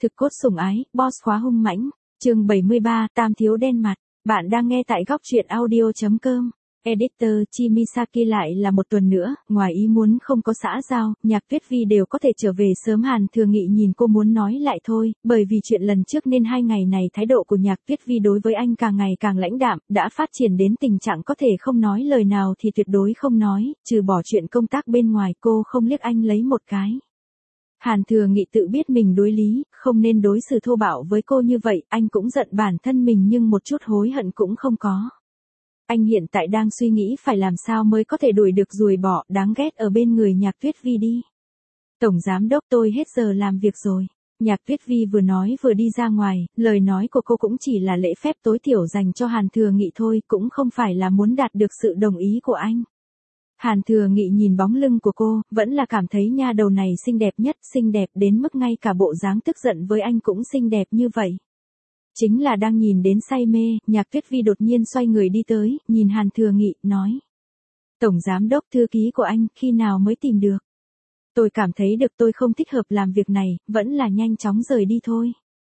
Thực cốt sủng ái, boss khóa hung mãnh. Chương 73, Tam thiếu đen mặt. Bạn đang nghe tại góc truyện audio.com. Editor Chimisaki lại là một tuần nữa, ngoài ý muốn không có xã giao, Nhạc Tuyết Vi đều có thể trở về sớm. Hàn Thừa Nghị nhìn cô muốn nói lại thôi, bởi vì chuyện lần trước nên 2 ngày này thái độ của Nhạc Tuyết Vi đối với anh càng ngày càng lãnh đạm, đã phát triển đến tình trạng có thể không nói lời nào thì tuyệt đối không nói, trừ bỏ chuyện công tác bên ngoài cô không liếc anh lấy một cái. Hàn Thừa Nghị tự biết mình đối lý, không nên đối xử thô bạo với cô như vậy, anh cũng giận bản thân mình nhưng một chút hối hận cũng không có. Anh hiện tại đang suy nghĩ phải làm sao mới có thể đuổi được ruồi bọ đáng ghét ở bên người Nhạc Tuyết Vi đi. Tổng giám đốc, tôi hết giờ làm việc rồi. Nhạc Tuyết Vi vừa nói vừa đi ra ngoài, lời nói của cô cũng chỉ là lễ phép tối thiểu dành cho Hàn Thừa Nghị thôi, cũng không phải là muốn đạt được sự đồng ý của anh. Hàn Thừa Nghị nhìn bóng lưng của cô, vẫn là cảm thấy nha đầu này xinh đẹp nhất, xinh đẹp đến mức ngay cả bộ dáng tức giận với anh cũng xinh đẹp như vậy. Chính là đang nhìn đến say mê, Nhạc Tuyết Vi đột nhiên xoay người đi tới, nhìn Hàn Thừa Nghị, nói. Tổng giám đốc, thư ký của anh, khi nào mới tìm được? Tôi cảm thấy được tôi không thích hợp làm việc này, vẫn là nhanh chóng rời đi thôi.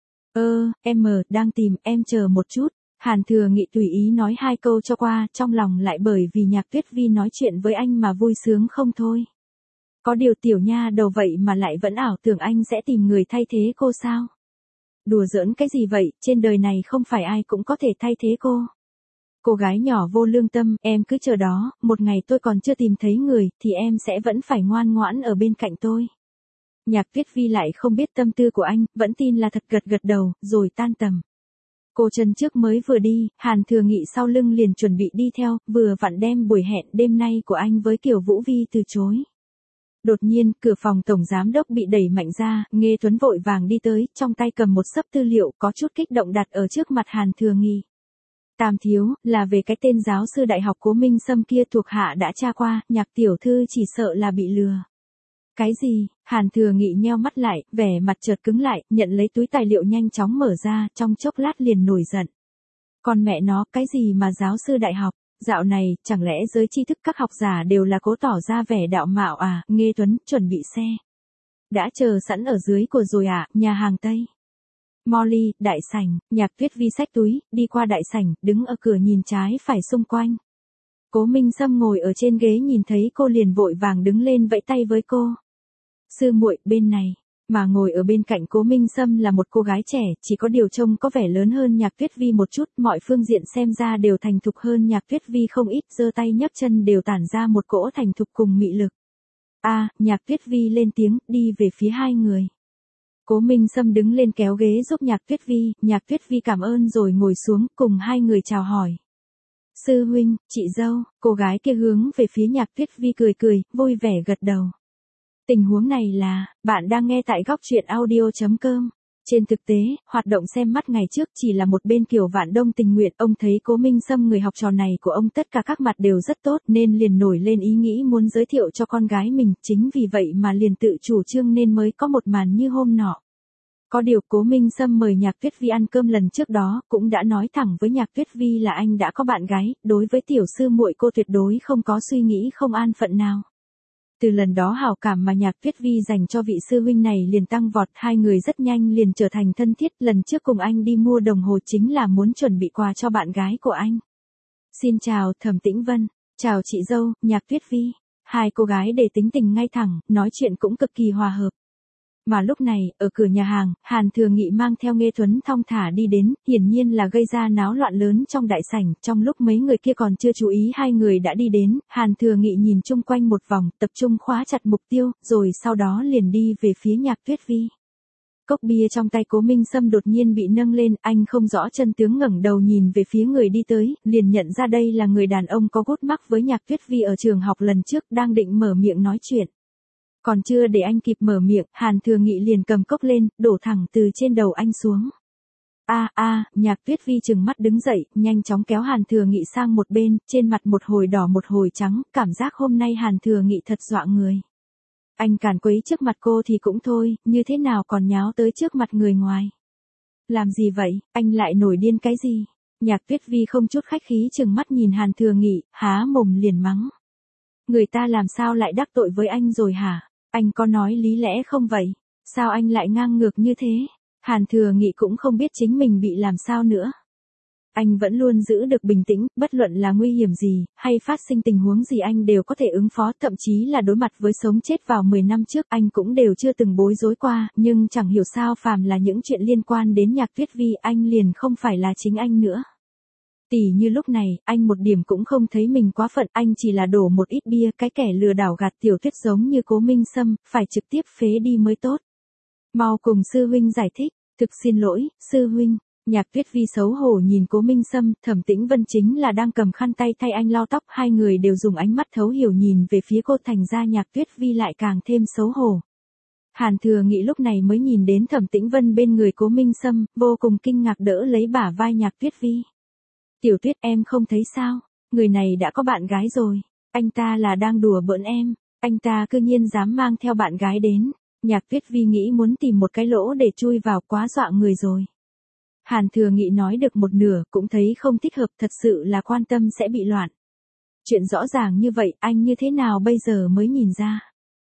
Em đang tìm, em chờ một chút. Hàn Thừa Nghị tùy ý nói 2 câu cho qua, trong lòng lại bởi vì Nhạc Tuyết Vi nói chuyện với anh mà vui sướng không thôi. Có điều tiểu nha đầu vậy mà lại vẫn ảo tưởng anh sẽ tìm người thay thế cô sao? Đùa giỡn cái gì vậy, trên đời này không phải ai cũng có thể thay thế cô. Cô gái nhỏ vô lương tâm, em cứ chờ đó, một ngày tôi còn chưa tìm thấy người, thì em sẽ vẫn phải ngoan ngoãn ở bên cạnh tôi. Nhạc Tuyết Vi lại không biết tâm tư của anh, vẫn tin là thật, gật gật đầu, rồi tan tầm. Cô chân trước mới vừa đi, Hàn Thừa Nghị sau lưng liền chuẩn bị đi theo, vừa vặn đem buổi hẹn đêm nay của anh với Kiều Vũ Vi từ chối. Đột nhiên, cửa phòng tổng giám đốc bị đẩy mạnh ra, Nghê Tuấn vội vàng đi tới, trong tay cầm một xấp tư liệu có chút kích động đặt ở trước mặt Hàn Thừa Nghị. Tam thiếu, là về cái tên giáo sư đại học Cố Minh Sâm kia, thuộc hạ đã tra qua, Nhạc tiểu thư chỉ sợ là bị lừa. Cái gì? Hàn Thừa Nghị nheo mắt lại, vẻ mặt chợt cứng lại, nhận lấy túi tài liệu nhanh chóng mở ra, trong chốc lát liền nổi giận. Còn mẹ nó, cái gì mà giáo sư đại học? Dạo này, chẳng lẽ giới tri thức các học giả đều là cố tỏ ra vẻ đạo mạo à? Nghê Tuấn, chuẩn bị xe. Đã chờ sẵn ở dưới của rồi à, nhà hàng Tây. Molly, đại sảnh. Nhạc Tuyết Vi xách túi, đi qua đại sảnh, đứng ở cửa nhìn trái phải xung quanh. Cố Minh Sâm ngồi ở trên ghế nhìn thấy cô liền vội vàng đứng lên vẫy tay với cô. Sư muội, bên này. Mà ngồi ở bên cạnh Cố Minh Sâm là một cô gái trẻ, chỉ có điều trông có vẻ lớn hơn Nhạc Tuyết Vi một chút, mọi phương diện xem ra đều thành thục hơn Nhạc Tuyết Vi không ít, giơ tay nhấc chân đều tản ra một cỗ thành thục cùng mị lực. Nhạc Tuyết Vi lên tiếng, đi về phía 2 người. Cố Minh Sâm đứng lên kéo ghế giúp Nhạc Tuyết Vi, Nhạc Tuyết Vi cảm ơn rồi ngồi xuống, cùng 2 người chào hỏi. Sư huynh, chị dâu, cô gái kia hướng về phía Nhạc Tuyết Vi cười cười, vui vẻ gật đầu. Tình huống này là, bạn đang nghe tại góc truyện audio.com. Trên thực tế, hoạt động xem mắt ngày trước chỉ là một bên Kiều Vạn Đông tình nguyện, ông thấy Cố Minh Sâm người học trò này của ông tất cả các mặt đều rất tốt nên liền nổi lên ý nghĩ muốn giới thiệu cho con gái mình, chính vì vậy mà liền tự chủ trương nên mới có một màn như hôm nọ. Có điều Cố Minh Sâm mời Nhạc Tuyết Vi ăn cơm lần trước đó, cũng đã nói thẳng với Nhạc Tuyết Vi là anh đã có bạn gái, đối với tiểu sư muội cô tuyệt đối không có suy nghĩ không an phận nào. Từ lần đó hảo cảm mà Nhạc Tuyết Vi dành cho vị sư huynh này liền tăng vọt, 2 người rất nhanh liền trở thành thân thiết, lần trước cùng anh đi mua đồng hồ chính là muốn chuẩn bị quà cho bạn gái của anh. Xin chào, Thẩm Tĩnh Vân, chào chị dâu, Nhạc Tuyết Vi. 2 cô gái để tính tình ngay thẳng, nói chuyện cũng cực kỳ hòa hợp. Mà lúc này, ở cửa nhà hàng, Hàn Thừa Nghị mang theo Nghê Tuấn thong thả đi đến, hiển nhiên là gây ra náo loạn lớn trong đại sảnh, trong lúc mấy người kia còn chưa chú ý 2 người đã đi đến, Hàn Thừa Nghị nhìn chung quanh một vòng, tập trung khóa chặt mục tiêu, rồi sau đó liền đi về phía Nhạc Tuyết Vi. Cốc bia trong tay Cố Minh Sâm đột nhiên bị nâng lên, anh không rõ chân tướng ngẩng đầu nhìn về phía người đi tới, liền nhận ra đây là người đàn ông có gút mắc với Nhạc Tuyết Vi ở trường học lần trước, đang định mở miệng nói chuyện. Còn chưa để anh kịp mở miệng, Hàn Thừa Nghị liền cầm cốc lên, đổ thẳng từ trên đầu anh xuống. Nhạc Tuyết Vi trừng mắt đứng dậy, nhanh chóng kéo Hàn Thừa Nghị sang một bên, trên mặt một hồi đỏ một hồi trắng, cảm giác hôm nay Hàn Thừa Nghị thật dọa người. Anh càn quấy trước mặt cô thì cũng thôi, như thế nào còn nháo tới trước mặt người ngoài. Làm gì vậy, anh lại nổi điên cái gì? Nhạc Tuyết Vi không chút khách khí trừng mắt nhìn Hàn Thừa Nghị, há mồm liền mắng. Người ta làm sao lại đắc tội với anh rồi hả? Anh có nói lý lẽ không vậy? Sao anh lại ngang ngược như thế? Hàn Thừa Nghị cũng không biết chính mình bị làm sao nữa. Anh vẫn luôn giữ được bình tĩnh, bất luận là nguy hiểm gì, hay phát sinh tình huống gì anh đều có thể ứng phó, thậm chí là đối mặt với sống chết vào 10 năm trước anh cũng đều chưa từng bối rối qua, nhưng chẳng hiểu sao phàm là những chuyện liên quan đến Nhạc Tuyết Vi anh liền không phải là chính anh nữa. Tỉ như lúc này, anh một điểm cũng không thấy mình quá phận, anh chỉ là đổ một ít bia, cái kẻ lừa đảo gạt tiểu Tuyết giống như Cố Minh Sâm, phải trực tiếp phế đi mới tốt. Mau cùng sư huynh giải thích, thực xin lỗi, sư huynh. Nhạc Tuyết Vi xấu hổ nhìn Cố Minh Sâm, Thẩm Tĩnh Vân chính là đang cầm khăn tay thay anh lau tóc, hai người đều dùng ánh mắt thấu hiểu nhìn về phía cô, thành ra Nhạc Tuyết Vi lại càng thêm xấu hổ. Hàn Thừa Nghị lúc này mới nhìn đến Thẩm Tĩnh Vân bên người Cố Minh Sâm, vô cùng kinh ngạc đỡ lấy bả vai Nhạc Tuyết Vi. Tiểu Tuyết em không thấy sao, người này đã có bạn gái rồi, anh ta là đang đùa bỡn em, anh ta cư nhiên dám mang theo bạn gái đến. Nhạc Tuyết Vi nghĩ muốn tìm một cái lỗ để chui vào, quá dọa người rồi. Hàn Thừa Nghị nói được một nửa cũng thấy không thích hợp, thật sự là quan tâm sẽ bị loạn. Chuyện rõ ràng như vậy anh như thế nào bây giờ mới nhìn ra.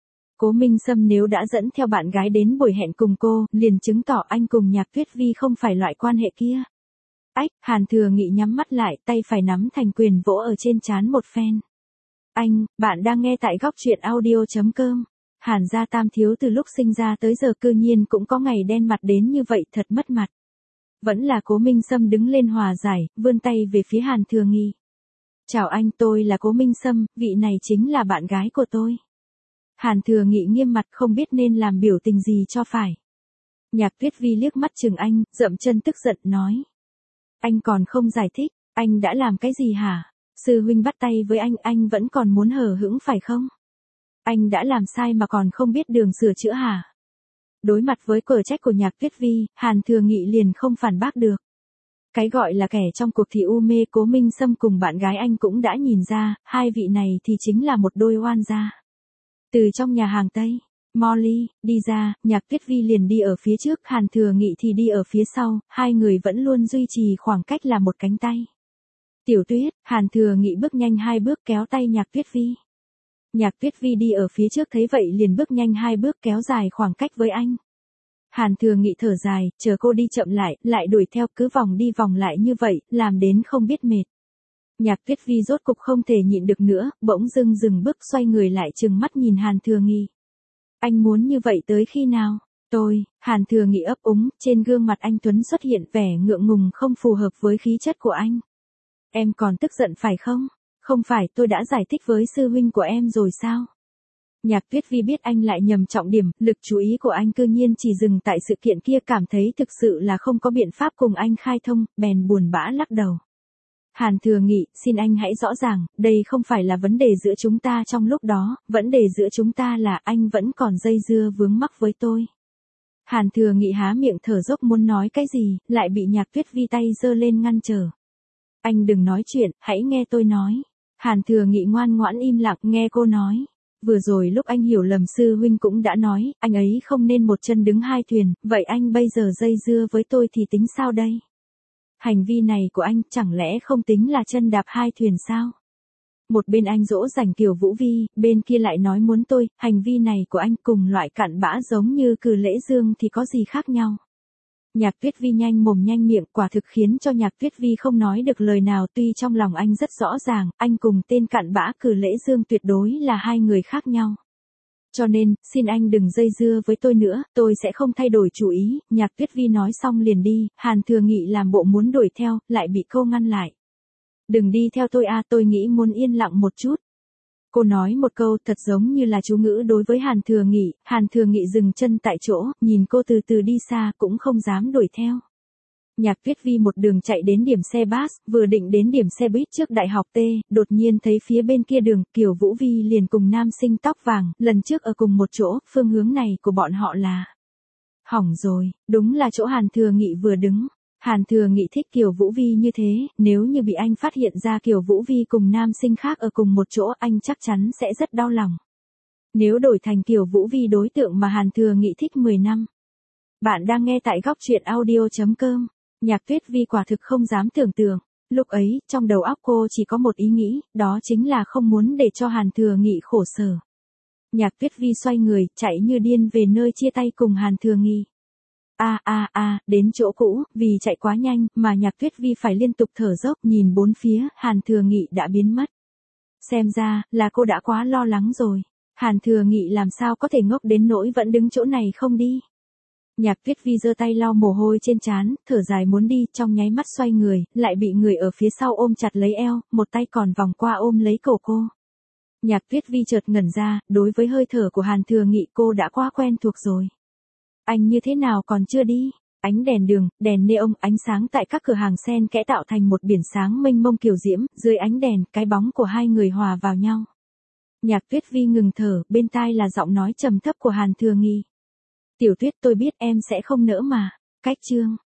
Cố Minh Sâm nếu đã dẫn theo bạn gái đến buổi hẹn cùng cô, liền chứng tỏ anh cùng Nhạc Tuyết Vi không phải loại quan hệ kia. Ách, Hàn Thừa Nghị nhắm mắt lại, tay phải nắm thành quyền vỗ ở trên trán một phen. Anh, bạn đang nghe tại góc truyện audio.com. Hàn gia tam thiếu từ lúc sinh ra tới giờ cư nhiên cũng có ngày đen mặt đến như vậy, thật mất mặt. Vẫn là Cố Minh Sâm đứng lên hòa giải, vươn tay về phía Hàn Thừa Nghị. Chào anh, tôi là Cố Minh Sâm, vị này chính là bạn gái của tôi. Hàn Thừa Nghị nghiêm mặt không biết nên làm biểu tình gì cho phải. Nhạc Tuyết Vi liếc mắt chừng anh, dậm chân tức giận nói. Anh còn không giải thích, anh đã làm cái gì hả? Sư huynh bắt tay với anh vẫn còn muốn hờ hững phải không? Anh đã làm sai mà còn không biết đường sửa chữa hả? Đối mặt với cờ trách của Nhạc Tuyết Vi, Hàn Thừa Nghị liền không phản bác được. Cái gọi là kẻ trong cuộc thì u mê, Cố Minh Sâm cùng bạn gái anh cũng đã nhìn ra, hai vị này thì chính là một đôi oan gia. Từ trong nhà hàng Tây, Molly đi ra, Nhạc Tuyết Vi liền đi ở phía trước, Hàn Thừa Nghị thì đi ở phía sau, hai người vẫn luôn duy trì khoảng cách là một cánh tay. Tiểu Tuyết, Hàn Thừa Nghị bước nhanh hai bước kéo tay Nhạc Tuyết Vi. Nhạc Tuyết Vi đi ở phía trước thấy vậy liền bước nhanh hai bước kéo dài khoảng cách với anh. Hàn Thừa Nghị thở dài, chờ cô đi chậm lại đuổi theo, cứ vòng đi vòng lại như vậy, làm đến không biết mệt. Nhạc Tuyết Vi rốt cục không thể nhịn được nữa, bỗng dưng dừng bước xoay người lại trừng mắt nhìn Hàn Thừa Nghị. Anh muốn như vậy tới khi nào? Hàn Thừa Nghị ấp úng, trên gương mặt anh tuấn xuất hiện vẻ ngượng ngùng không phù hợp với khí chất của anh. Em còn tức giận phải không? Không phải tôi đã giải thích với sư huynh của em rồi sao? Nhạc Tuyết Vi biết anh lại nhầm trọng điểm, lực chú ý của anh cư nhiên chỉ dừng tại sự kiện kia, cảm thấy thực sự là không có biện pháp cùng anh khai thông, bèn buồn bã lắc đầu. Hàn Thừa Nghị, xin anh hãy rõ ràng, đây không phải là vấn đề giữa chúng ta trong lúc đó, vấn đề giữa chúng ta là anh vẫn còn dây dưa vướng mắc với tôi. Hàn Thừa Nghị há miệng thở dốc muốn nói cái gì, lại bị Nhạc Tuyết Vi tay giơ lên ngăn trở. Anh đừng nói chuyện, hãy nghe tôi nói. Hàn Thừa Nghị ngoan ngoãn im lặng nghe cô nói. Vừa rồi lúc anh hiểu lầm sư huynh cũng đã nói, anh ấy không nên một chân đứng hai thuyền, vậy anh bây giờ dây dưa với tôi thì tính sao đây? Hành vi này của anh chẳng lẽ không tính là chân đạp hai thuyền sao? Một bên anh dỗ dành Kiều Vũ Vi, bên kia lại nói muốn tôi, hành vi này của anh cùng loại cặn bã giống như Cử Lễ Dương thì có gì khác nhau? Nhạc Tuyết Vi nhanh mồm nhanh miệng, quả thực khiến cho Nhạc Tuyết Vi không nói được lời nào, tuy trong lòng anh rất rõ ràng, anh cùng tên cặn bã Cử Lễ Dương tuyệt đối là hai người khác nhau. Cho nên, xin anh đừng dây dưa với tôi nữa, tôi sẽ không thay đổi chủ ý. Nhạc Tuyết Vi nói xong liền đi, Hàn Thừa Nghị làm bộ muốn đuổi theo, lại bị cô ngăn lại. Đừng đi theo tôi à, tôi nghĩ muốn yên lặng một chút. Cô nói một câu thật giống như là chú ngữ đối với Hàn Thừa Nghị dừng chân tại chỗ, nhìn cô từ từ đi xa cũng không dám đuổi theo. Nhạc Tuyết Vi một đường chạy đến điểm xe bus, vừa định đến điểm xe buýt trước đại học T, đột nhiên thấy phía bên kia đường, Kiều Vũ Vi liền cùng nam sinh tóc vàng, lần trước ở cùng một chỗ, phương hướng này của bọn họ là. Hỏng rồi, đúng là chỗ Hàn Thừa Nghị vừa đứng. Hàn Thừa Nghị thích Kiều Vũ Vi như thế, nếu như bị anh phát hiện ra Kiều Vũ Vi cùng nam sinh khác ở cùng một chỗ, anh chắc chắn sẽ rất đau lòng. Nếu đổi thành Kiều Vũ Vi đối tượng mà Hàn Thừa Nghị thích 10 năm. Bạn đang nghe tại góc truyện audio.com. Nhạc Tuyết Vi quả thực không dám tưởng tượng. Lúc ấy, trong đầu óc cô chỉ có một ý nghĩ, đó chính là không muốn để cho Hàn Thừa Nghị khổ sở. Nhạc Tuyết Vi xoay người, chạy như điên về nơi chia tay cùng Hàn Thừa Nghị. Đến chỗ cũ, vì chạy quá nhanh, mà Nhạc Tuyết Vi phải liên tục thở dốc nhìn bốn phía, Hàn Thừa Nghị đã biến mất. Xem ra, là cô đã quá lo lắng rồi. Hàn Thừa Nghị làm sao có thể ngốc đến nỗi vẫn đứng chỗ này không đi. Nhạc Tuyết Vi giơ tay lau mồ hôi trên trán, thở dài muốn đi, trong nháy mắt xoay người, lại bị người ở phía sau ôm chặt lấy eo, một tay còn vòng qua ôm lấy cổ cô. Nhạc Tuyết Vi chợt ngẩn ra, đối với hơi thở của Hàn Thừa Nghị cô đã quá quen thuộc rồi. Anh như thế nào còn chưa đi? Ánh đèn đường, đèn neon, ánh sáng tại các cửa hàng xen kẽ tạo thành một biển sáng mênh mông kiều diễm, dưới ánh đèn, cái bóng của hai người hòa vào nhau. Nhạc Tuyết Vi ngừng thở, bên tai là giọng nói trầm thấp của Hàn Thừa Nghị. Tiểu Tuyết, tôi biết em sẽ không nỡ mà. Cách chương